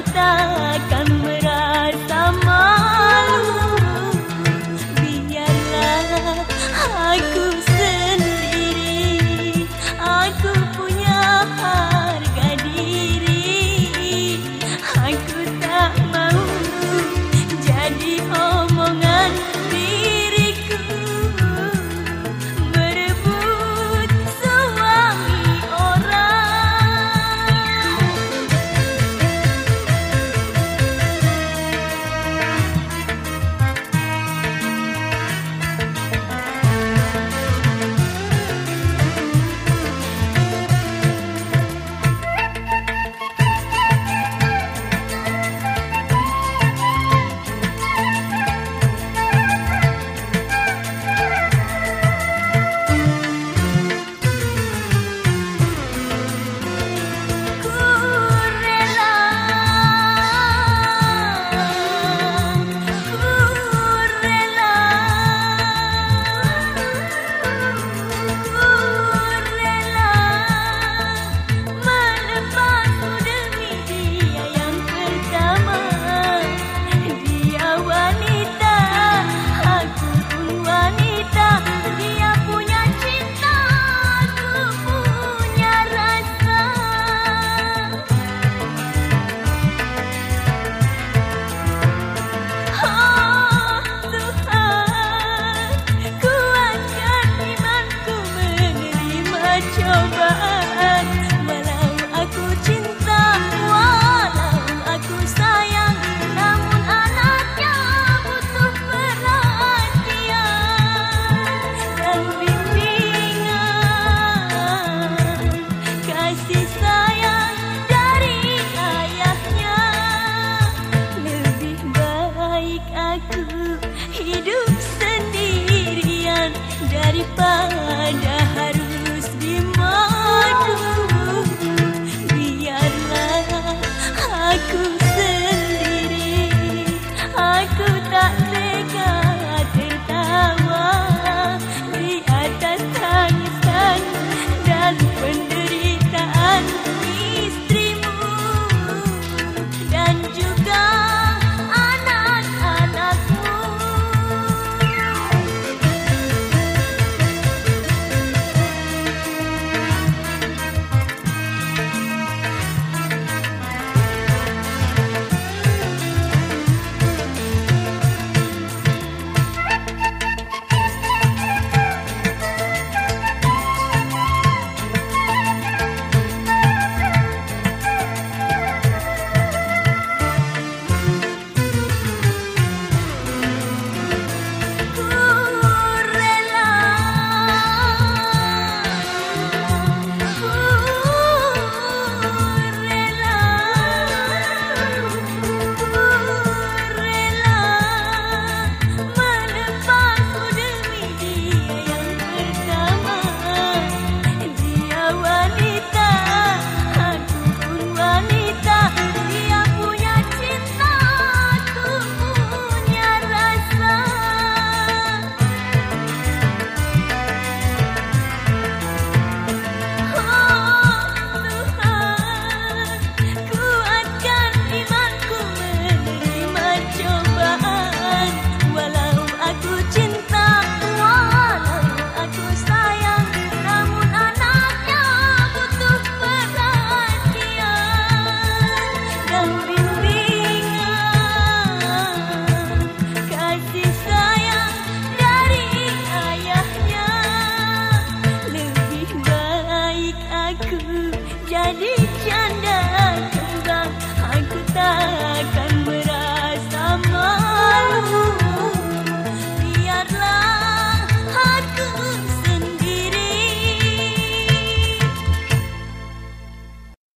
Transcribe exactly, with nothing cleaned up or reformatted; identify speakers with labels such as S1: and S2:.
S1: takkan merasa malu. Biarlah aku sendiri, aku punya harga diri. Aku tak mau jadi omongan diriku, berebut suami orang. Cobaan, walau aku cinta, walau aku sayang, namun anaknya butuh perhatian dan bimbingan, kasih sayang dari ayahnya. Lebih baik aku hidup sendirian daripada harus dimadu. Biarlah aku sendiri, aku tak tega tertawa di atas tangisan dan penderitaan istrimu dan juga anak-anakmu. Jadi